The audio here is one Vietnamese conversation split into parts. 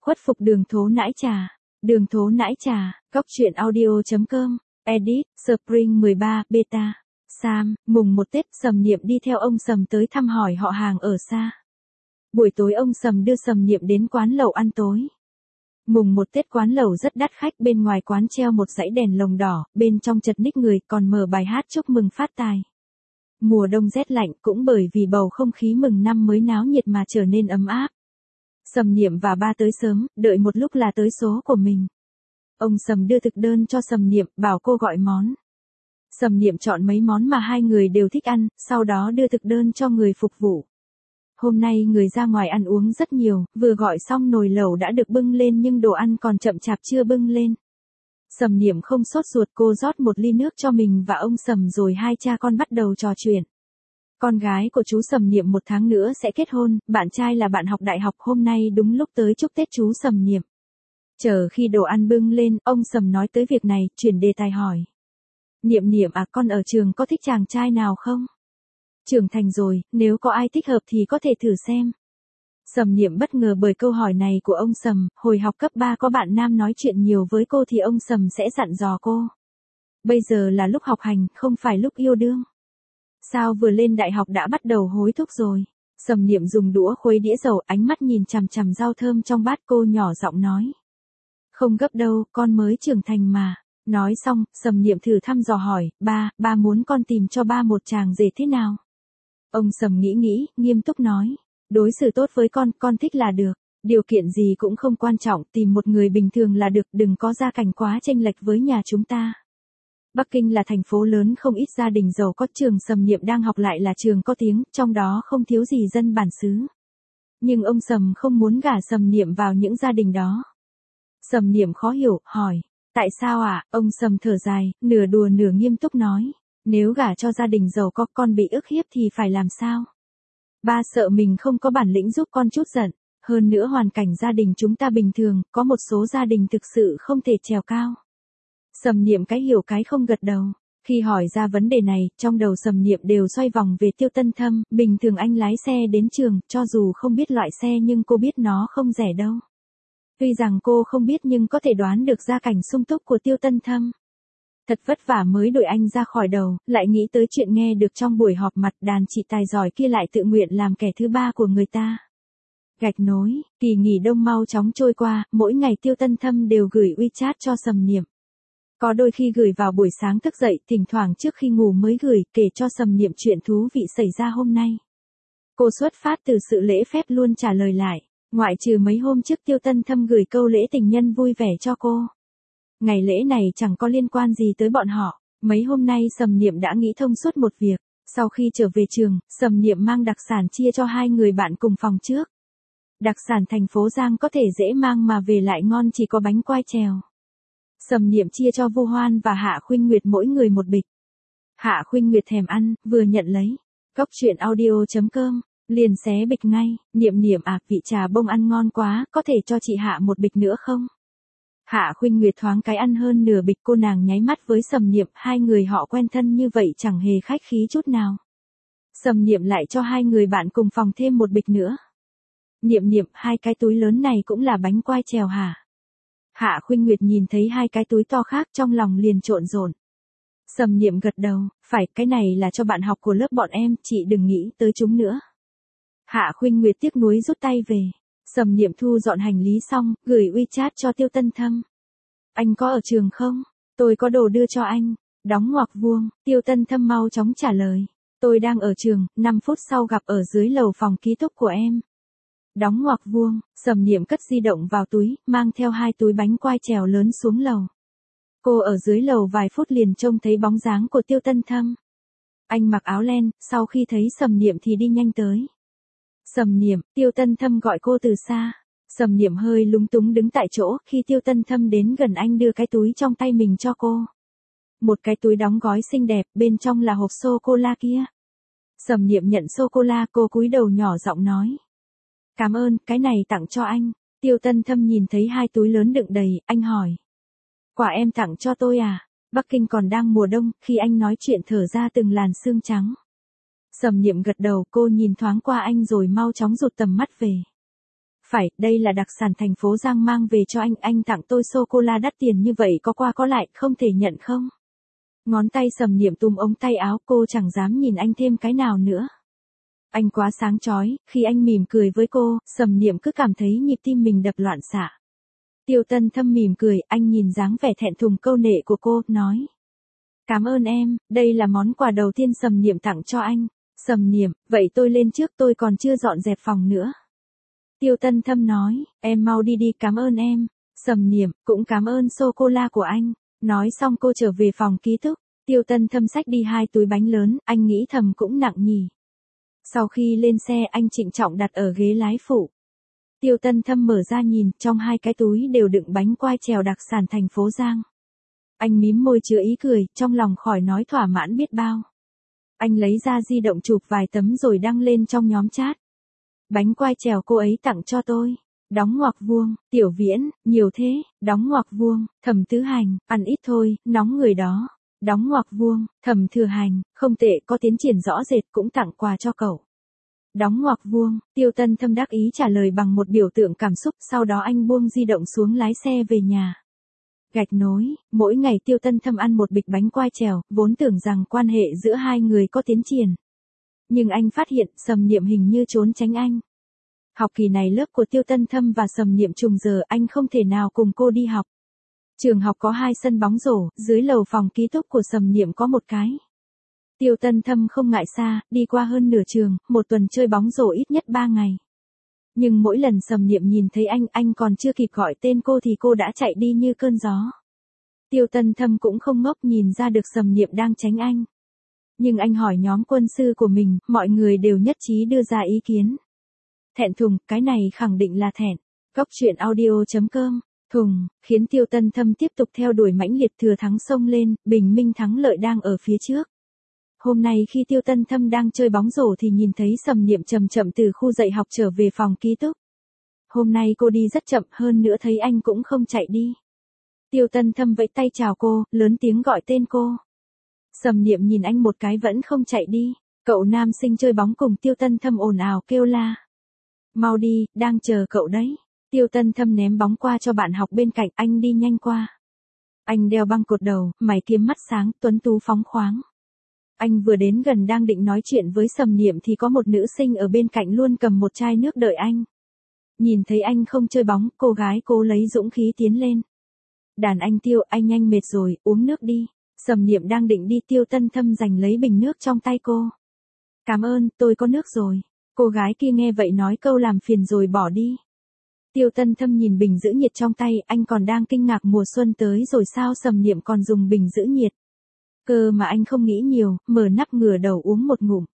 Khuất phục đường thố nãi trà. Đường thố nãi trà, góc truyện audio.com, edit, Spring 13, beta. Sam, mùng 1 Tết, Sầm Niệm đi theo ông Sầm tới thăm hỏi họ hàng ở xa. Buổi tối ông Sầm đưa Sầm Niệm đến quán lẩu ăn tối. Mùng 1 Tết quán lẩu rất đắt khách, bên ngoài quán treo một dãy đèn lồng đỏ, bên trong chật ních người, còn mở bài hát chúc mừng phát tài. Mùa đông rét lạnh, cũng bởi vì bầu không khí mừng năm mới náo nhiệt mà trở nên ấm áp. Sầm Niệm và ba tới sớm, đợi một lúc là tới số của mình. Ông Sầm đưa thực đơn cho Sầm Niệm, bảo cô gọi món. Sầm Niệm chọn mấy món mà hai người đều thích ăn, sau đó đưa thực đơn cho người phục vụ. Hôm nay người ra ngoài ăn uống rất nhiều, vừa gọi xong nồi lẩu đã được bưng lên nhưng đồ ăn còn chậm chạp chưa bưng lên. Sầm Niệm không sốt ruột, cô rót một ly nước cho mình và ông Sầm rồi hai cha con bắt đầu trò chuyện. Con gái của chú Sầm Niệm 1 tháng nữa sẽ kết hôn, bạn trai là bạn học đại học, hôm nay đúng lúc tới chúc Tết chú Sầm Niệm. Chờ khi đồ ăn bưng lên, ông Sầm nói tới việc này, chuyển đề tài hỏi. Niệm Niệm à, con ở trường có thích chàng trai nào không? Trưởng thành rồi, nếu có ai thích hợp thì có thể thử xem. Sầm Niệm bất ngờ bởi câu hỏi này của ông Sầm, hồi học cấp 3 có bạn nam nói chuyện nhiều với cô thì ông Sầm sẽ dặn dò cô. Bây giờ là lúc học hành, không phải lúc yêu đương. Sao vừa lên đại học đã bắt đầu hối thúc rồi? Sầm Niệm dùng đũa khuấy đĩa dầu, ánh mắt nhìn chằm chằm rau thơm trong bát, cô nhỏ giọng nói. Không gấp đâu, con mới trưởng thành mà. Nói xong, Sầm Niệm thử thăm dò hỏi, ba muốn con tìm cho ba một chàng rể thế nào? Ông Sầm nghĩ, nghiêm túc nói. Đối xử tốt với con thích là được. Điều kiện gì cũng không quan trọng, tìm một người bình thường là được, đừng có gia cảnh quá chênh lệch với nhà chúng ta. Bắc Kinh là thành phố lớn, không ít gia đình giàu có, trường Sầm Niệm đang học lại là trường có tiếng, trong đó không thiếu gì dân bản xứ. Nhưng ông Sầm không muốn gả Sầm Niệm vào những gia đình đó. Sầm Niệm khó hiểu, hỏi. Tại sao ạ? Ông Sầm thở dài, nửa đùa nửa nghiêm túc nói. Nếu gả cho gia đình giàu có, con bị ức hiếp thì phải làm sao? Ba sợ mình không có bản lĩnh giúp con chút giận. Hơn nữa hoàn cảnh gia đình chúng ta bình thường, có một số gia đình thực sự không thể trèo cao. Sầm Niệm cái hiểu cái không gật đầu. Khi hỏi ra vấn đề này, trong đầu Sầm Niệm đều xoay vòng về Tiêu Tân Thâm. Bình thường anh lái xe đến trường, cho dù không biết loại xe nhưng cô biết nó không rẻ đâu. Tuy rằng cô không biết nhưng có thể đoán được gia cảnh sung túc của Tiêu Tân Thâm. Thật vất vả mới đuổi anh ra khỏi đầu, lại nghĩ tới chuyện nghe được trong buổi họp mặt, đàn chị tài giỏi kia lại tự nguyện làm kẻ thứ ba của người ta. Gạch nối, kỳ nghỉ đông mau chóng trôi qua, mỗi ngày Tiêu Tân Thâm đều gửi WeChat cho Sầm Niệm. Có đôi khi gửi vào buổi sáng thức dậy, thỉnh thoảng trước khi ngủ mới gửi, kể cho Sầm Niệm chuyện thú vị xảy ra hôm nay. Cô xuất phát từ sự lễ phép luôn trả lời lại, ngoại trừ mấy hôm trước Tiêu Tân Thâm gửi câu lễ tình nhân vui vẻ cho cô. Ngày lễ này chẳng có liên quan gì tới bọn họ. Mấy hôm nay Sầm Niệm đã nghĩ thông suốt một việc. Sau khi trở về trường, Sầm Niệm mang đặc sản chia cho hai người bạn cùng phòng trước. Đặc sản thành phố Giang có thể dễ mang mà về lại ngon, chỉ có bánh quai trèo. Sầm Niệm chia cho Vu Hoan và Hạ Khuynh Nguyệt mỗi người một bịch. Hạ Khuynh Nguyệt thèm ăn, vừa nhận lấy. Góc truyện audio.com, liền xé bịch ngay. Niệm Niệm à, vị trà bông ăn ngon quá, có thể cho chị Hạ một bịch nữa không? Hạ Khuynh Nguyệt thoáng cái ăn hơn nửa bịch, cô nàng nháy mắt với Sầm Niệm, hai người họ quen thân như vậy chẳng hề khách khí chút nào. Sầm Niệm lại cho hai người bạn cùng phòng thêm một bịch nữa. Niệm Niệm, hai cái túi lớn này cũng là bánh quai trèo hả? Hạ Khuynh Nguyệt nhìn thấy hai cái túi to khác trong lòng liền trộn rộn. Sầm Niệm gật đầu, phải, cái này là cho bạn học của lớp bọn em, chị đừng nghĩ tới chúng nữa. Hạ Khuynh Nguyệt tiếc nuối rút tay về. Sầm Niệm thu dọn hành lý xong, gửi WeChat cho Tiêu Tân Thâm. Anh có ở trường không? Tôi có đồ đưa cho anh. Đóng ngoặc vuông, Tiêu Tân Thâm mau chóng trả lời. Tôi đang ở trường, 5 phút sau gặp ở dưới lầu phòng ký túc của em. Đóng ngoặc vuông, Sầm Niệm cất di động vào túi, mang theo hai túi bánh quai trèo lớn xuống lầu. Cô ở dưới lầu vài phút liền trông thấy bóng dáng của Tiêu Tân Thâm. Anh mặc áo len, sau khi thấy Sầm Niệm thì đi nhanh tới. Sầm Niệm, Tiêu Tân Thâm gọi cô từ xa. Sầm Niệm hơi lúng túng đứng tại chỗ, khi Tiêu Tân Thâm đến gần anh đưa cái túi trong tay mình cho cô. Một cái túi đóng gói xinh đẹp, bên trong là hộp sô-cô-la kia. Sầm Niệm nhận sô-cô-la, cô cúi đầu nhỏ giọng nói. Cảm ơn, cái này tặng cho anh. Tiêu Tân Thâm nhìn thấy hai túi lớn đựng đầy, anh hỏi. Quà em tặng cho tôi à? Bắc Kinh còn đang mùa đông, khi anh nói chuyện thở ra từng làn sương trắng. Sầm Niệm gật đầu, cô nhìn thoáng qua anh rồi mau chóng rụt tầm mắt về. Phải, đây là đặc sản thành phố Giang mang về cho anh tặng tôi sô-cô-la đắt tiền như vậy có qua có lại, không thể nhận không? Ngón tay Sầm Niệm túm ống tay áo, cô chẳng dám nhìn anh thêm cái nào nữa. Anh quá sáng chói, khi anh mỉm cười với cô, Sầm Niệm cứ cảm thấy nhịp tim mình đập loạn xạ. Tiêu Tân Thâm mỉm cười, anh nhìn dáng vẻ thẹn thùng câu nệ của cô, nói. Cảm ơn em, đây là món quà đầu tiên Sầm Niệm tặng cho anh. Sầm Niệm, vậy tôi lên trước, tôi còn chưa dọn dẹp phòng nữa. Tiêu Tân Thâm nói, em mau đi đi, cảm ơn em. Sầm Niệm, cũng cảm ơn sô-cô-la của anh. Nói xong cô trở về phòng ký túc. Tiêu Tân Thâm xách đi 2 túi bánh lớn, anh nghĩ thầm cũng nặng nhỉ. Sau khi lên xe anh trịnh trọng đặt ở ghế lái phụ. Tiêu Tân Thâm mở ra nhìn, trong 2 cái túi đều đựng bánh quai trèo đặc sản thành phố Giang. Anh mím môi chứa ý cười, trong lòng khỏi nói thỏa mãn biết bao. Anh lấy ra di động chụp vài tấm rồi đăng lên trong nhóm chat. Bánh quai trèo cô ấy tặng cho tôi. Đóng ngoặc vuông, Tiểu Viễn, nhiều thế, đóng ngoặc vuông, Thẩm Tứ Hành, ăn ít thôi, nóng người đó. Đóng ngoặc vuông, Thẩm Thừa Hành, không tệ, có tiến triển rõ rệt, cũng tặng quà cho cậu. Đóng ngoặc vuông, Tiêu Tân Thâm đắc ý trả lời bằng một biểu tượng cảm xúc, sau đó anh buông di động xuống lái xe về nhà. Gạch nối, mỗi ngày Tiêu Tân Thâm ăn một bịch bánh quai trèo, vốn tưởng rằng quan hệ giữa hai người có tiến triển. Nhưng anh phát hiện Sầm Niệm hình như trốn tránh anh. Học kỳ này lớp của Tiêu Tân Thâm và Sầm Niệm trùng giờ, anh không thể nào cùng cô đi học. Trường học có 2 sân bóng rổ, dưới lầu phòng ký túc của Sầm Niệm có một cái. Tiêu Tân Thâm không ngại xa, đi qua hơn nửa trường, một tuần chơi bóng rổ ít nhất 3 ngày. Nhưng mỗi lần Sầm Niệm nhìn thấy anh còn chưa kịp gọi tên cô thì cô đã chạy đi như cơn gió. Tiêu Tân Thâm cũng không ngốc, nhìn ra được Sầm Niệm đang tránh anh. Nhưng anh hỏi nhóm quân sư của mình, mọi người đều nhất trí đưa ra ý kiến. Thẹn thùng, cái này khẳng định là thẹn. Góc truyện audio.com, thùng, khiến Tiêu Tân Thâm tiếp tục theo đuổi mãnh liệt, thừa thắng xông lên, bình minh thắng lợi đang ở phía trước. Hôm nay khi Tiêu Tân Thâm đang chơi bóng rổ thì nhìn thấy Sầm Niệm chậm chậm từ khu dạy học trở về phòng ký túc. Hôm nay cô đi rất chậm, hơn nữa thấy anh cũng không chạy đi. Tiêu Tân Thâm vẫy tay chào cô, lớn tiếng gọi tên cô. Sầm Niệm nhìn anh một cái vẫn không chạy đi. Cậu nam sinh chơi bóng cùng Tiêu Tân Thâm ồn ào kêu la. Mau đi, đang chờ cậu đấy. Tiêu Tân Thâm ném bóng qua cho bạn học bên cạnh, anh đi nhanh qua. Anh đeo băng cột đầu, mày kiếm mắt sáng, tuấn tú phóng khoáng. Anh vừa đến gần đang định nói chuyện với Sầm Niệm thì có một nữ sinh ở bên cạnh luôn cầm một chai nước đợi anh. Nhìn thấy anh không chơi bóng, cô gái cố lấy dũng khí tiến lên. Đàn anh Tiêu, anh nhanh mệt rồi, uống nước đi. Sầm Niệm đang định đi, Tiêu Tân Thâm giành lấy bình nước trong tay cô. Cảm ơn, tôi có nước rồi. Cô gái kia nghe vậy nói câu làm phiền rồi bỏ đi. Tiêu Tân Thâm nhìn bình giữ nhiệt trong tay, anh còn đang kinh ngạc mùa xuân tới rồi sao Sầm Niệm còn dùng bình giữ nhiệt. Cơ mà anh không nghĩ nhiều, mở nắp ngửa đầu uống một ngụm.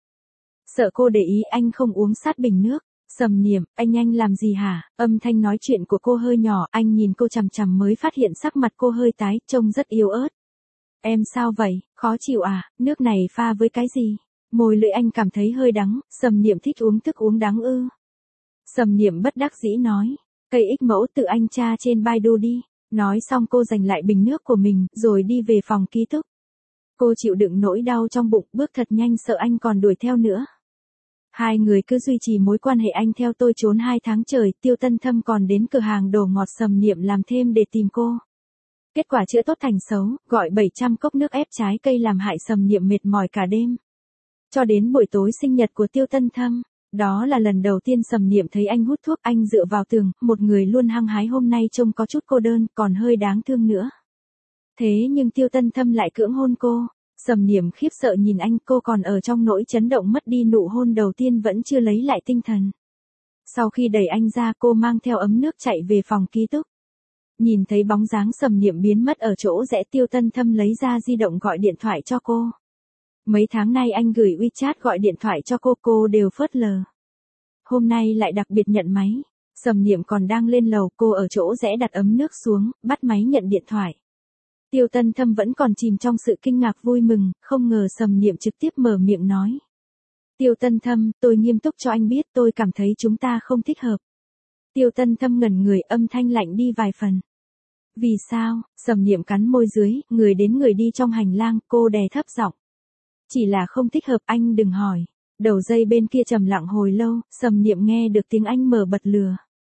Sợ cô để ý anh không uống sát bình nước. Sầm Niệm, anh nhanh làm gì hả? Âm thanh nói chuyện của cô hơi nhỏ, anh nhìn cô chằm chằm mới phát hiện sắc mặt cô hơi tái, trông rất yếu ớt. Em sao vậy, khó chịu à, nước này pha với cái gì? Môi lưỡi anh cảm thấy hơi đắng, Sầm Niệm thích uống thức uống đắng ư. Sầm Niệm bất đắc dĩ nói, cây ích mẫu tự anh tra trên Baidu đi. Nói xong cô giành lại bình nước của mình, rồi đi về phòng ký túc. Cô chịu đựng nỗi đau trong bụng, bước thật nhanh sợ anh còn đuổi theo nữa. Hai người cứ duy trì mối quan hệ anh theo tôi trốn 2 tháng trời, Tiêu Tân Thâm còn đến cửa hàng đồ ngọt Sầm Niệm làm thêm để tìm cô. Kết quả chữa tốt thành xấu, gọi 700 cốc nước ép trái cây làm hại Sầm Niệm mệt mỏi cả đêm. Cho đến buổi tối sinh nhật của Tiêu Tân Thâm, đó là lần đầu tiên Sầm Niệm thấy anh hút thuốc, anh dựa vào tường, một người luôn hăng hái hôm nay trông có chút cô đơn, còn hơi đáng thương nữa. Thế nhưng Tiêu Tân Thâm lại cưỡng hôn cô. Sầm Niệm khiếp sợ nhìn anh, cô còn ở trong nỗi chấn động mất đi nụ hôn đầu tiên vẫn chưa lấy lại tinh thần. Sau khi đẩy anh ra, cô mang theo ấm nước chạy về phòng ký túc. Nhìn thấy bóng dáng Sầm Niệm biến mất ở chỗ rẽ, Tiêu Tân Thâm lấy ra di động gọi điện thoại cho cô. Mấy tháng nay anh gửi WeChat gọi điện thoại cho cô đều phớt lờ. Hôm nay lại đặc biệt nhận máy. Sầm Niệm còn đang lên lầu, cô ở chỗ rẽ đặt ấm nước xuống, bắt máy nhận điện thoại. Tiêu Tân Thâm vẫn còn chìm trong sự kinh ngạc vui mừng, không ngờ Sầm Niệm trực tiếp mở miệng nói. Tiêu Tân Thâm, tôi nghiêm túc cho anh biết, tôi cảm thấy chúng ta không thích hợp. Tiêu Tân Thâm ngẩn người, âm thanh lạnh đi vài phần. Vì sao? Sầm Niệm cắn môi dưới, người đến người đi trong hành lang, cô đè thấp giọng. Chỉ là không thích hợp, anh đừng hỏi. Đầu dây bên kia trầm lặng hồi lâu, Sầm Niệm nghe được tiếng anh mở bật lừa.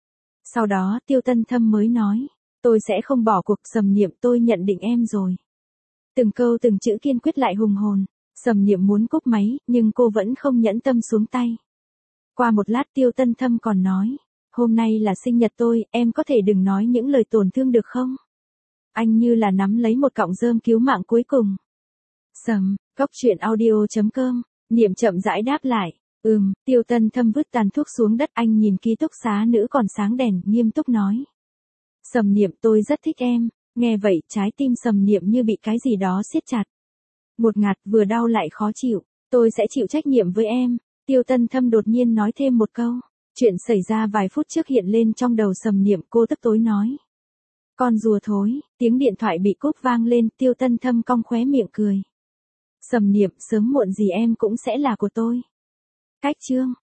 Sau đó Tiêu Tân Thâm mới nói, tôi sẽ không bỏ cuộc. Sầm Niệm, tôi nhận định em rồi. Từng câu từng chữ kiên quyết lại hùng hồn. Sầm Niệm muốn cúp máy, nhưng cô vẫn không nhẫn tâm xuống tay. Qua một lát Tiêu Tân Thâm còn nói, hôm nay là sinh nhật tôi, em có thể đừng nói những lời tổn thương được không? Anh như là nắm lấy một cọng rơm cứu mạng cuối cùng. Cóc truyện audio.com, Niệm chậm rãi đáp lại. Tiêu Tân Thâm vứt tàn thuốc xuống đất, anh nhìn ký túc xá nữ còn sáng đèn, nghiêm túc nói. Sầm Niệm, tôi rất thích em. Nghe vậy, trái tim Sầm Niệm như bị cái gì đó siết chặt. Một ngạt, vừa đau lại khó chịu. Tôi sẽ chịu trách nhiệm với em. Tiêu Tân Thâm đột nhiên nói thêm một câu. Chuyện xảy ra vài phút trước hiện lên trong đầu Sầm Niệm, cô tức tối nói. Con rùa thối, tiếng điện thoại bị cúp vang lên, Tiêu Tân Thâm cong khóe miệng cười. Sầm Niệm, sớm muộn gì em cũng sẽ là của tôi. Cách chương